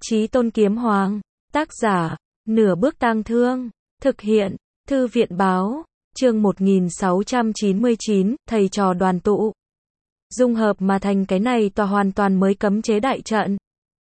Chí Tôn Kiếm Hoàng, tác giả, Nửa Bước Tang Thương, thực hiện, Thư viện báo, chương 1699, thầy trò đoàn tụ. Dung hợp mà thành cái này tòa hoàn toàn mới cấm chế đại trận.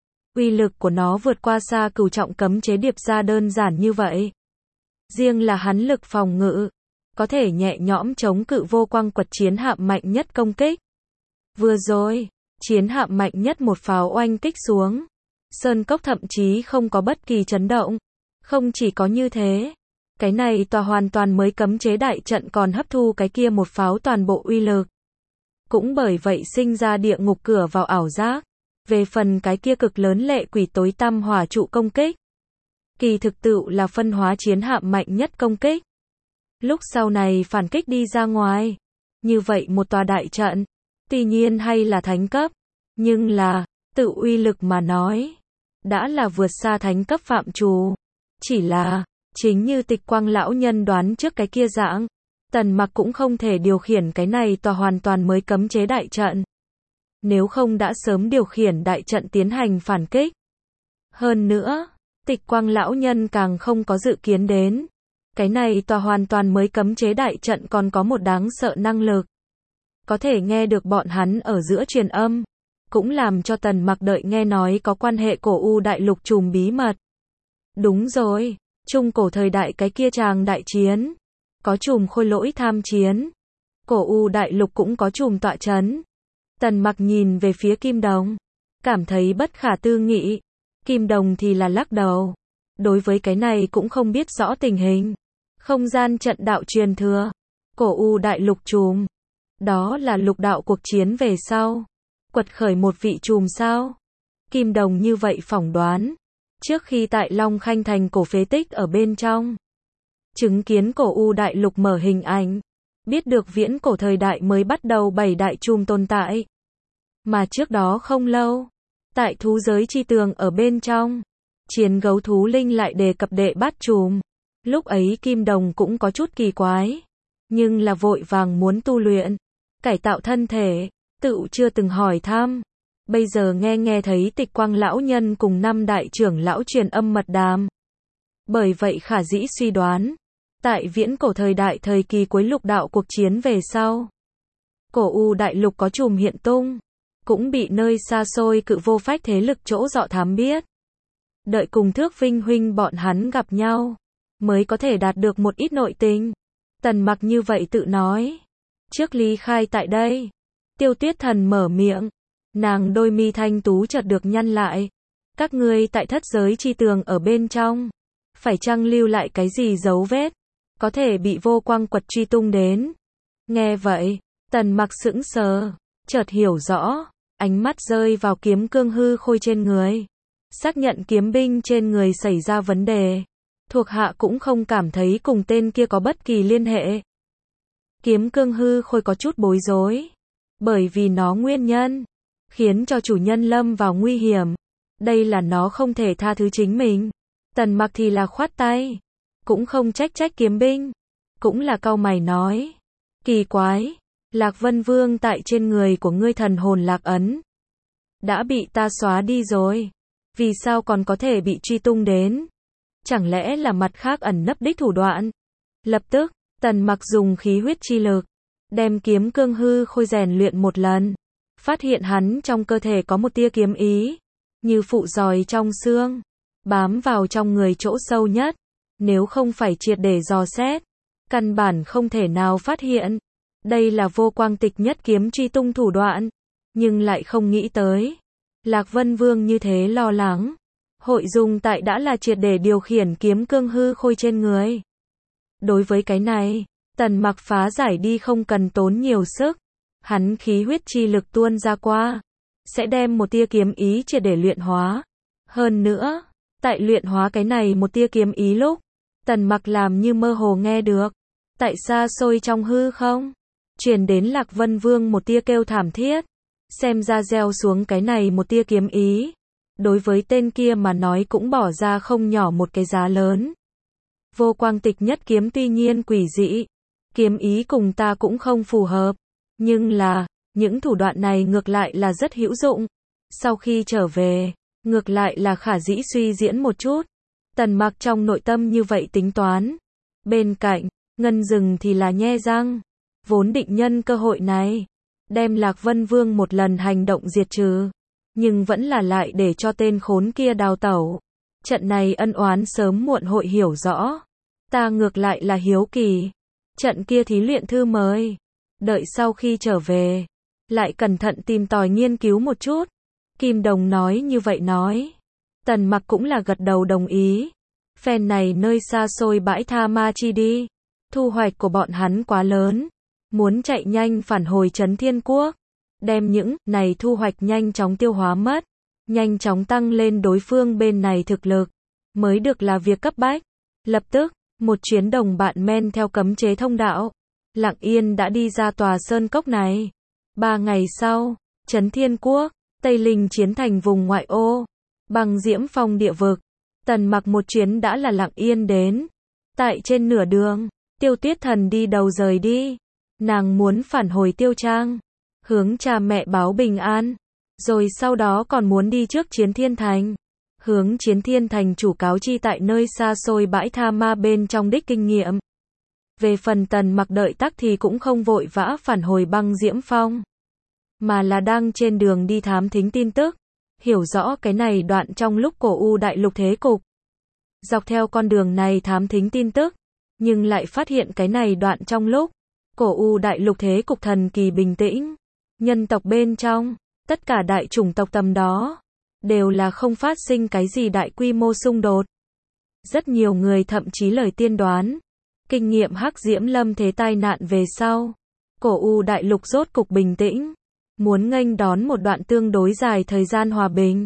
Uy lực của nó vượt qua xa cửu trọng cấm chế điệp ra đơn giản như vậy. Riêng là hắn lực phòng ngự, có thể nhẹ nhõm chống cự vô quang quật chiến hạm mạnh nhất công kích. Vừa rồi, chiến hạm mạnh nhất một pháo oanh kích xuống. Sơn cốc thậm chí không có bất kỳ chấn động. Không chỉ có như thế, cái này tòa hoàn toàn mới cấm chế đại trận còn hấp thu cái kia một pháo toàn bộ uy lực. Cũng bởi vậy sinh ra địa ngục cửa vào ảo giác. Về phần cái kia cực lớn lệ quỷ tối tăm hỏa trụ công kích, kỳ thực tựu là phân hóa chiến hạm mạnh nhất công kích. Lúc sau này phản kích đi ra ngoài. Như vậy một tòa đại trận, tuy nhiên hay là thánh cấp, nhưng là, tự uy lực mà nói, đã là vượt xa thánh cấp phạm trù. Chỉ là, chính như Tịch Quang lão nhân đoán trước cái kia dạng, Tần Mặc cũng không thể điều khiển cái này tòa hoàn toàn mới cấm chế đại trận. Nếu không đã sớm điều khiển đại trận tiến hành phản kích. Hơn nữa, Tịch Quang lão nhân càng không có dự kiến đến. Cái này tòa hoàn toàn mới cấm chế đại trận còn có một đáng sợ năng lực. Có thể nghe được bọn hắn ở giữa truyền âm. Cũng làm cho Tần Mặc đợi nghe nói có quan hệ cổ U đại lục trùm bí mật. Đúng rồi, trung cổ thời đại cái kia tràng đại chiến. Có trùm khôi lỗi tham chiến. Cổ U đại lục cũng có trùm tọa chấn. Tần Mặc nhìn về phía Kim Đồng. Cảm thấy bất khả tư nghị. Kim Đồng thì là lắc đầu. Đối với cái này cũng không biết rõ tình hình. Không gian trận đạo truyền thừa. Cổ U đại lục trùm. Đó là lục đạo cuộc chiến về sau. Quật khởi một vị trùm sao? Kim Đồng như vậy phỏng đoán. Trước khi tại Long Khanh thành cổ phế tích ở bên trong. Chứng kiến cổ U đại lục mở hình ảnh. Biết được viễn cổ thời đại mới bắt đầu 7 đại trùm tồn tại. Mà trước đó không lâu. Tại thú giới chi tường ở bên trong. Chiến gấu thú linh lại đề cập đệ bát trùm. Lúc ấy Kim Đồng cũng có chút kỳ quái. Nhưng là vội vàng muốn tu luyện. Cải tạo thân thể. Tự chưa từng hỏi thăm. Bây giờ nghe thấy Tịch Quang lão nhân cùng 5 đại trưởng lão truyền âm mật đàm. Bởi vậy khả dĩ suy đoán. Tại viễn cổ thời đại thời kỳ cuối lục đạo cuộc chiến về sau. Cổ U đại lục có trùm hiện tung. Cũng bị nơi xa xôi cự vô phách thế lực chỗ dọ thám biết. Đợi cùng Thước Vinh huynh bọn hắn gặp nhau. Mới có thể đạt được một ít nội tình. Tần Mặc như vậy tự nói. Trước ly khai tại đây. Tiêu Tuyết Thần mở miệng. Nàng đôi mi thanh tú chợt được nhăn lại. Các ngươi tại thất giới chi tường ở bên trong. Phải chăng lưu lại cái gì dấu vết. Có thể bị vô quang quật truy tung đến. Nghe vậy. Tần Mặc sững sờ. Chợt hiểu rõ. Ánh mắt rơi vào kiếm cương hư khôi trên người. Xác nhận kiếm binh trên người xảy ra vấn đề. Thuộc hạ cũng không cảm thấy cùng tên kia có bất kỳ liên hệ. Kiếm cương hư khôi có chút bối rối. Bởi vì nó nguyên nhân. Khiến cho chủ nhân lâm vào nguy hiểm. Đây là nó không thể tha thứ chính mình. Tần Mặc thì là khoát tay. Cũng không trách kiếm binh. Cũng là cau mày nói. Kỳ quái. Lạc Vân Vương tại trên người của ngươi thần hồn lạc ấn. Đã bị ta xóa đi rồi. Vì sao còn có thể bị truy tung đến? Chẳng lẽ là mặt khác ẩn nấp đích thủ đoạn? Lập tức, Tần Mặc dùng khí huyết chi lực. Đem kiếm cương hư khôi rèn luyện một lần. Phát hiện hắn trong cơ thể có một tia kiếm ý. Như phụ giòi trong xương. Bám vào trong người chỗ sâu nhất. Nếu không phải triệt để dò xét. Căn bản không thể nào phát hiện. Đây là vô quang tịch nhất kiếm truy tung thủ đoạn. Nhưng lại không nghĩ tới. Lạc Vân Vương như thế lo lắng. Hội dùng tại đã là triệt để điều khiển kiếm cương hư khôi trên người. Đối với cái này, Tần Mặc phá giải đi không cần tốn nhiều sức. Hắn khí huyết chi lực tuôn ra qua. Sẽ đem một tia kiếm ý triệt để luyện hóa. Hơn nữa, tại luyện hóa cái này một tia kiếm ý lúc. Tần Mặc làm như mơ hồ nghe được. Tại xa xôi trong hư không. Truyền đến Lạc Vân Vương một tia kêu thảm thiết. Xem ra gieo xuống cái này một tia kiếm ý. Đối với tên kia mà nói cũng bỏ ra không nhỏ một cái giá lớn. Vô quang tịch nhất kiếm tuy nhiên quỷ dị. Kiếm ý cùng ta cũng không phù hợp. Nhưng là, những thủ đoạn này ngược lại là rất hữu dụng. Sau khi trở về, Ngược lại là khả dĩ suy diễn một chút. Tần Mặc trong nội tâm như vậy tính toán. Bên cạnh, Ngân Dừng thì là nhe răng. Vốn định nhân cơ hội này, đem Lạc Vân Vương một lần hành động diệt trừ. Nhưng vẫn là lại để cho tên khốn kia đào tẩu. Trận này ân oán sớm muộn hội hiểu rõ. Ta ngược lại là hiếu kỳ. Trận kia thí luyện thư mời. Đợi sau khi trở về, lại cẩn thận tìm tòi nghiên cứu một chút. Kim Đồng nói như vậy nói. Tần Mặc cũng là gật đầu đồng ý. Phen này nơi xa xôi bãi Tha Ma chi đi. Thu hoạch của bọn hắn quá lớn. Muốn chạy nhanh phản hồi Trấn Thiên Quốc. Đem những này thu hoạch nhanh chóng tiêu hóa mất. Nhanh chóng tăng lên đối phương bên này thực lực. Mới được là việc cấp bách. Lập tức, một chuyến đồng bạn men theo cấm chế thông đạo. Lặng yên đã đi ra tòa sơn cốc này. 3 ngày sau, Trấn Thiên Quốc, Tây Linh chiến thành vùng ngoại ô. Băng Diễm Phong địa vực. Tần Mặc một chuyến đã là lặng yên đến. Tại trên nửa đường, Tiêu Tuyết Thần đi đầu rời đi. Nàng muốn phản hồi Tiêu Trang. Hướng cha mẹ báo bình an. Rồi sau đó còn muốn đi trước Chiến Thiên Thành. Hướng Chiến Thiên Thành chủ cáo chi tại nơi xa xôi bãi Tha Ma bên trong đích kinh nghiệm. Về phần Tần Mặc đợi tắc thì cũng không vội vã phản hồi Băng Diễm Phong. Mà là đang trên đường đi thám thính tin tức. Hiểu rõ cái này đoạn trong lúc cổ U đại lục thế cục. Dọc theo con đường này thám thính tin tức. Nhưng lại phát hiện cái này đoạn trong lúc cổ U đại lục thế cục thần kỳ bình tĩnh. Nhân tộc bên trong, tất cả đại chủng tộc tầm đó, đều là không phát sinh cái gì đại quy mô xung đột. Rất nhiều người thậm chí lời tiên đoán. Kinh nghiệm Hắc Diễm Lâm thế tai nạn về sau. Cổ U đại lục rốt cục bình tĩnh. Muốn nghênh đón một đoạn tương đối dài thời gian hòa bình.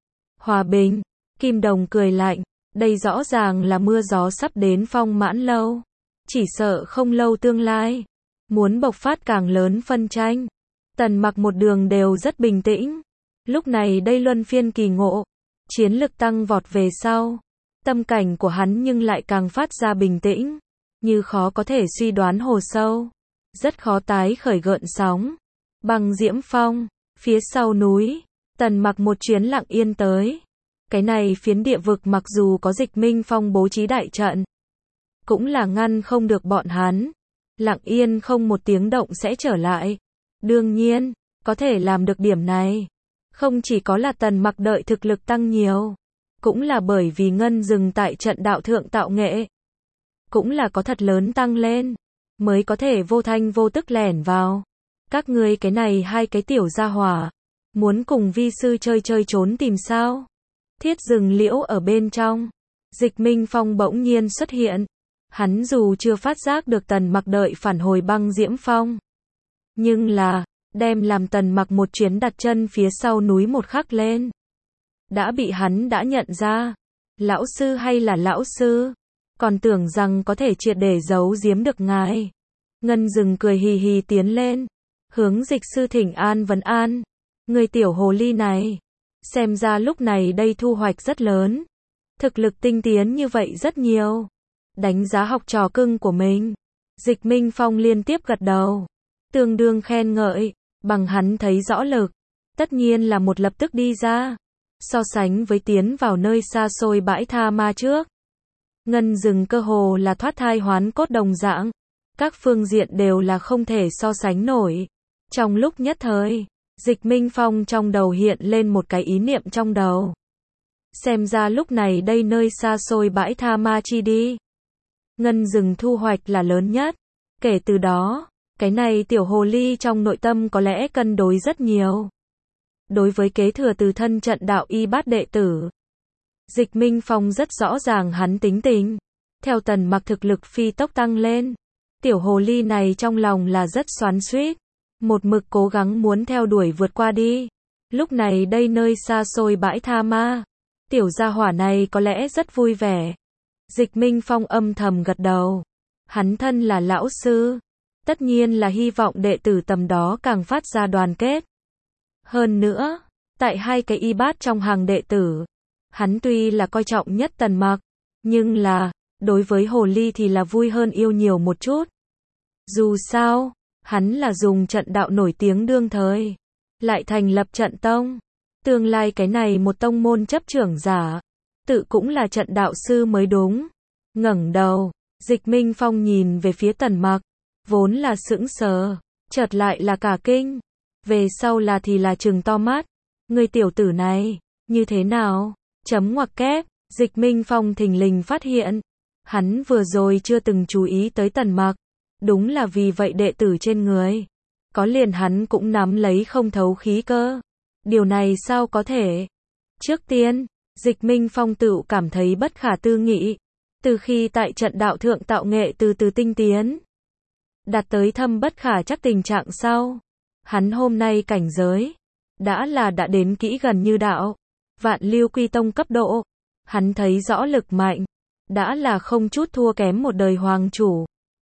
Hòa bình, Kim Đồng cười lạnh. Đây rõ ràng là mưa gió sắp đến Phong Mãn Lâu. Chỉ sợ không lâu tương lai. Muốn bộc phát càng lớn phân tranh. Tần Mặc một đường đều rất bình tĩnh. Lúc này đây luân phiên kỳ ngộ. Chiến lực tăng vọt về sau. Tâm cảnh của hắn nhưng lại càng phát ra bình tĩnh. Như khó có thể suy đoán hồ sâu. Rất khó tái khởi gợn sóng. Băng Diễm Phong, phía sau núi. Tần Mặc một chuyến lặng yên tới. Cái này phiến địa vực mặc dù có Dịch Minh Phong bố trí đại trận. Cũng là ngăn không được bọn hắn. Lặng yên không một tiếng động sẽ trở lại. Đương nhiên, có thể làm được điểm này. Không chỉ có là Tần Mặc đợi thực lực tăng nhiều. Cũng là bởi vì Ngân Dừng tại trận đạo thượng tạo nghệ. Cũng là có thật lớn tăng lên. Mới có thể vô thanh vô tức lẻn vào. Các ngươi cái này hai cái tiểu gia hỏa. Muốn cùng vi sư chơi chơi trốn tìm sao? Thiết Rừng Liễu ở bên trong. Dịch Minh Phong bỗng nhiên xuất hiện. Hắn dù chưa phát giác được Tần Mặc đợi phản hồi Băng Diễm Phong. Nhưng là, đem làm Tần Mặc một chuyến đặt chân phía sau núi một khắc lên. Đã bị hắn đã nhận ra. Lão sư hay là lão sư? Còn tưởng rằng có thể triệt để giấu giếm được ngài. Ngân Dừng cười hì hì tiến lên. Hướng dịch sư thỉnh an vấn an. Người tiểu hồ ly này. Xem ra lúc này đây thu hoạch rất lớn. Thực lực tinh tiến như vậy rất nhiều. Đánh giá học trò cưng của mình. Dịch Minh Phong liên tiếp gật đầu. Tương đương khen ngợi. Bằng hắn thấy rõ lực. Tất nhiên là một lập tức đi ra. So sánh với tiến vào nơi xa xôi bãi Tha Ma trước. Ngân Dừng cơ hồ là thoát thai hoán cốt đồng dạng. Các phương diện đều là không thể so sánh nổi. Trong lúc nhất thời, Dịch Minh Phong trong đầu hiện lên một cái ý niệm trong đầu. Xem ra lúc này đây nơi xa xôi bãi Tha Ma chi đi. Ngân Dừng thu hoạch là lớn nhất. Kể từ đó, cái này tiểu hồ ly trong nội tâm có lẽ cân đối rất nhiều. Đối với kế thừa từ thân trận đạo y bát đệ tử. Dịch Minh Phong rất rõ ràng hắn tính tình. Theo Tần Mặc thực lực phi tốc tăng lên. Tiểu hồ ly này trong lòng là rất xoắn xuýt. Một mực cố gắng muốn theo đuổi vượt qua đi. Lúc này đây nơi xa xôi bãi Tha Ma. Tiểu gia hỏa này có lẽ rất vui vẻ. Dịch Minh Phong âm thầm gật đầu. Hắn thân là lão sư. Tất nhiên là hy vọng đệ tử tầm đó càng phát ra đoàn kết. Hơn nữa, tại hai cái y bát trong hàng đệ tử. Hắn tuy là coi trọng nhất Tần Mặc. Nhưng là, đối với hồ ly thì là vui hơn yêu nhiều một chút. Dù sao, hắn là dùng trận đạo nổi tiếng đương thời. Lại thành lập trận tông. Tương lai cái này một tông môn chấp trưởng giả, tự cũng là trận đạo sư mới đúng. Ngẩng đầu, Dịch Minh Phong nhìn về phía Tần Mặc, vốn là sững sờ, chợt lại là cả kinh, về sau là trừng to mắt, người tiểu tử này, như thế nào? Chấm ngoặc kép, Dịch Minh Phong thình lình phát hiện, hắn vừa rồi chưa từng chú ý tới Tần Mặc, đúng là vì vậy đệ tử trên người, có liền hắn cũng nắm lấy không thấu khí cơ. Điều này sao có thể? Trước tiên, Dịch Minh Phong tự cảm thấy bất khả tư nghị, từ khi tại trận đạo thượng tạo nghệ từ từ tinh tiến, đạt tới thâm bất khả chắc tình trạng sau, hắn hôm nay cảnh giới đã đến kỹ gần như đạo Vạn Lưu Quy Tông cấp độ, hắn thấy rõ lực mạnh, đã là không chút thua kém một đời hoàng chủ,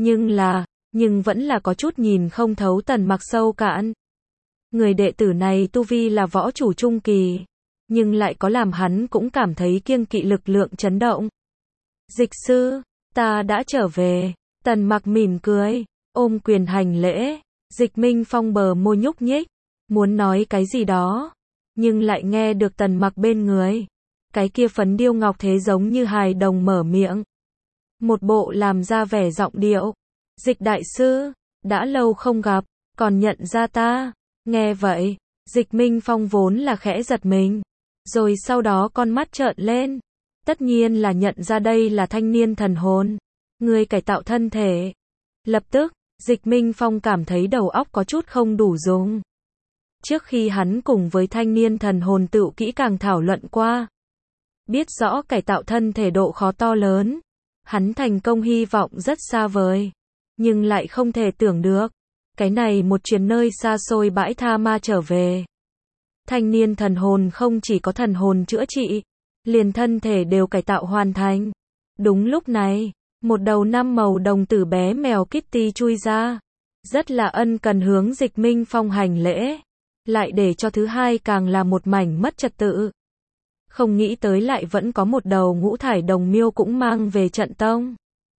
nhưng vẫn là có chút nhìn không thấu Tần Mặc sâu cạn. Người đệ tử này tu vi là võ chủ trung kỳ, nhưng lại có làm hắn cũng cảm thấy kiêng kỵ lực lượng chấn động. Dịch sư, ta đã trở về. Tần Mặc mỉm cười, ôm quyền hành lễ. Dịch Minh Phong bờ môi nhúc nhích, muốn nói cái gì đó, nhưng lại nghe được Tần Mặc bên người, cái kia phấn điêu ngọc thế giống như hài đồng mở miệng, một bộ làm ra vẻ giọng điệu. Dịch đại sư, đã lâu không gặp, còn nhận ra ta? Nghe vậy, Dịch Minh Phong vốn là khẽ giật mình, rồi sau đó con mắt trợn lên, tất nhiên là nhận ra đây là thanh niên thần hồn, người cải tạo thân thể. Lập tức, Dịch Minh Phong cảm thấy đầu óc có chút không đủ dùng. Trước khi hắn cùng với thanh niên thần hồn tự kỹ càng thảo luận qua, biết rõ cải tạo thân thể độ khó to lớn, hắn thành công hy vọng rất xa vời, nhưng lại không thể tưởng được, cái này một chuyến nơi xa xôi bãi tha ma trở về. Thanh niên thần hồn không chỉ có thần hồn chữa trị, liền thân thể đều cải tạo hoàn thành. Đúng lúc này, một đầu 5 màu đồng tử bé mèo Kitty chui ra, rất là ân cần hướng Dịch Minh Phong hành lễ, lại để cho thứ hai càng là một mảnh mất trật tự. Không nghĩ tới lại vẫn có một đầu ngũ thải đồng miêu cũng mang về trận tông.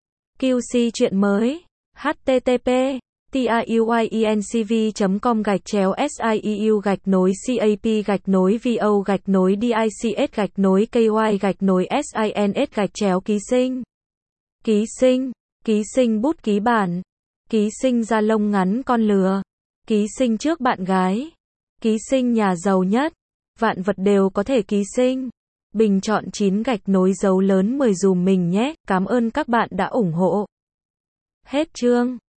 QC chuyện mới, http tiuyencv.com/siep-vo-dics-ky-sins ký sinh bút ký bản, ký sinh da lông ngắn con lừa, ký sinh trước bạn gái, ký sinh nhà giàu nhất, vạn vật đều có thể ký sinh. Bình chọn 9 dấu lớn 10 dùm mình nhé, cảm ơn các bạn đã ủng hộ. Hết chương.